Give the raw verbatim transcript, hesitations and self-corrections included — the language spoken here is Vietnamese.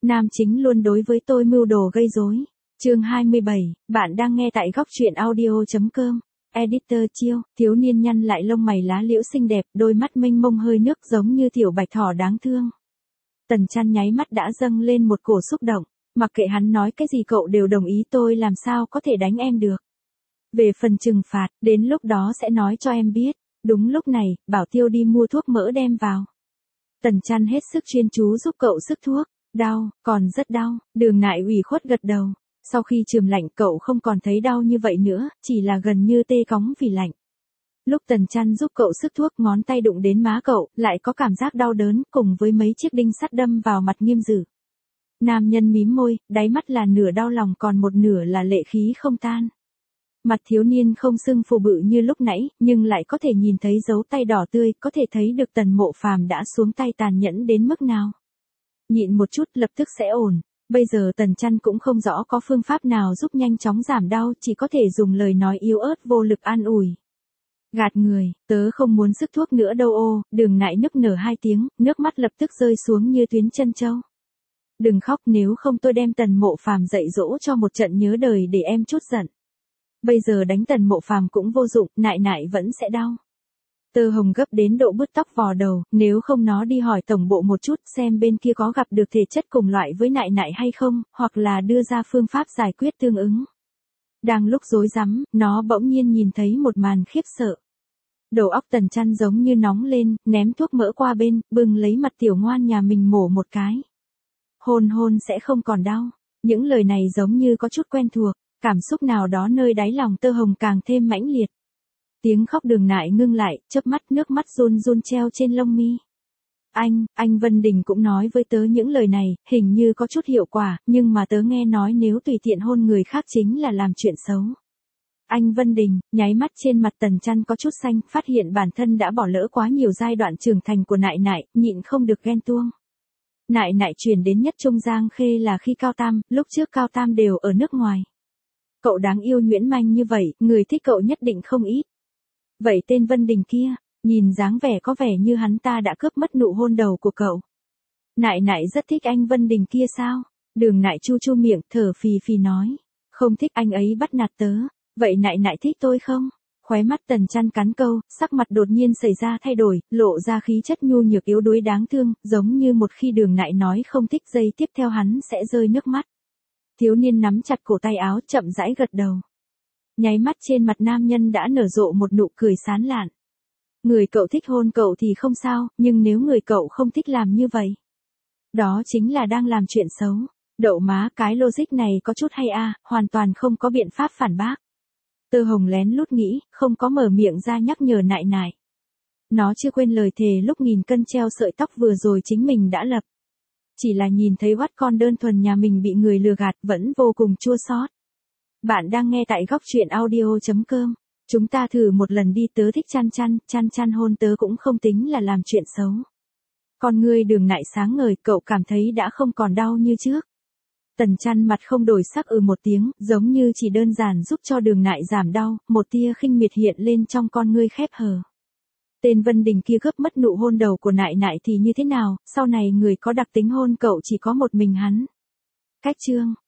Nam chính luôn đối với tôi mưu đồ gây rối. Chương hai mươi bảy, bạn đang nghe tại góc truyện audio.com. Editor Chiêu, thiếu niên nhăn lại lông mày lá liễu xinh đẹp, đôi mắt mênh mông hơi nước giống như tiểu bạch thỏ đáng thương. Tần Chăn nháy mắt đã dâng lên một cổ xúc động, mặc kệ hắn nói cái gì cậu đều đồng ý, tôi làm sao có thể đánh em được. Về phần trừng phạt, đến lúc đó sẽ nói cho em biết. Đúng lúc này, bảo Tiêu đi mua thuốc mỡ đem vào. Tần Chăn hết sức chuyên chú giúp cậu sức thuốc. Đau, còn rất đau. Đường Nại ủy khuất gật đầu. Sau khi chườm lạnh cậu không còn thấy đau như vậy nữa, chỉ là gần như tê cóng vì lạnh. Lúc Tần Chăn giúp cậu sức thuốc, ngón tay đụng đến má cậu, lại có cảm giác đau đớn, cùng với mấy chiếc đinh sắt đâm vào mặt nghiêm dữ. Nam nhân mím môi, đáy mắt là nửa đau lòng còn một nửa là lệ khí không tan. Mặt thiếu niên không sưng phù bự như lúc nãy, nhưng lại có thể nhìn thấy dấu tay đỏ tươi, có thể thấy được Tần Mộ Phàm đã xuống tay tàn nhẫn đến mức nào. Nhịn một chút lập tức sẽ ổn. Bây giờ Tần Chăn cũng không rõ có phương pháp nào giúp nhanh chóng giảm đau, chỉ có thể dùng lời nói yếu ớt vô lực an ủi. Gạt người, tớ không muốn sức thuốc nữa đâu ô. Đường Nại nức nở hai tiếng, nước mắt lập tức rơi xuống như tuyến chân châu. Đừng khóc, nếu không tôi đem Tần Mộ Phàm dạy dỗ cho một trận nhớ đời để em chút giận. Bây giờ đánh Tần Mộ Phàm cũng vô dụng, Nại Nại vẫn sẽ đau. Tơ Hồng gấp đến độ bứt tóc vò đầu, nếu không nó đi hỏi tổng bộ một chút xem bên kia có gặp được thể chất cùng loại với Nại Nại hay không, hoặc là đưa ra phương pháp giải quyết tương ứng. Đang lúc rối rắm, nó bỗng nhiên nhìn thấy một màn khiếp sợ. Đầu óc Tần Chăn giống như nóng lên, ném thuốc mỡ qua bên, bưng lấy mặt tiểu ngoan nhà mình mổ một cái. Hôn hôn sẽ không còn đau. Những lời này giống như có chút quen thuộc, cảm xúc nào đó nơi đáy lòng Tơ Hồng càng thêm mãnh liệt. Tiếng khóc Đường Nại ngưng lại, chớp mắt, nước mắt run run treo trên lông mi. Anh, anh Vân Đình cũng nói với tớ những lời này, hình như có chút hiệu quả, nhưng mà tớ nghe nói nếu tùy tiện hôn người khác chính là làm chuyện xấu. Anh Vân Đình, nháy mắt trên mặt Tần Chăn có chút xanh, phát hiện bản thân đã bỏ lỡ quá nhiều giai đoạn trưởng thành của Nại Nại, nhịn không được ghen tuông. Nại Nại chuyển đến Nhất Trung Giang Khê là khi Cao Tam, lúc trước Cao Tam đều ở nước ngoài. Cậu đáng yêu nhuyễn manh như vậy, người thích cậu nhất định không ít. Vậy tên Vân Đình kia, nhìn dáng vẻ có vẻ như hắn ta đã cướp mất nụ hôn đầu của cậu. Nại Nại rất thích anh Vân Đình kia sao? Đường Nại chu chu miệng, thở phì phì nói. Không thích, anh ấy bắt nạt tớ. Vậy Nại Nại thích tôi không? Khóe mắt Tần Chăn cắn câu, sắc mặt đột nhiên xảy ra thay đổi, lộ ra khí chất nhu nhược yếu đuối đáng thương, giống như một khi Đường Nại nói không thích giây tiếp theo hắn sẽ rơi nước mắt. Thiếu niên nắm chặt cổ tay áo, chậm rãi gật đầu. Nháy mắt trên mặt nam nhân đã nở rộ một nụ cười sán lạn. Người cậu thích hôn cậu thì không sao, nhưng nếu người cậu không thích làm như vậy, đó chính là đang làm chuyện xấu. Đậu má, cái logic này có chút hay a, hoàn toàn không có biện pháp phản bác. Tơ Hồng lén lút nghĩ, không có mở miệng ra nhắc nhở Nại Nại. Nó chưa quên lời thề lúc nghìn cân treo sợi tóc vừa rồi chính mình đã lập. Chỉ là nhìn thấy oát con đơn thuần nhà mình bị người lừa gạt vẫn vô cùng chua xót. Bạn đang nghe tại góc truyện audio.com. Chúng ta thử một lần đi, tớ thích Chăn Chăn, Chăn Chăn hôn tớ cũng không tính là làm chuyện xấu. Con ngươi Đường Nại sáng ngời, cậu cảm thấy đã không còn đau như trước. Tần Chăn mặt không đổi sắc ừ một tiếng, giống như chỉ đơn giản giúp cho Đường Nại giảm đau, một tia khinh miệt hiện lên trong con ngươi khép hờ. Tên Vân Đình kia cướp mất nụ hôn đầu của Nại Nại thì như thế nào, sau này người có đặc tính hôn cậu chỉ có một mình hắn. Cách chương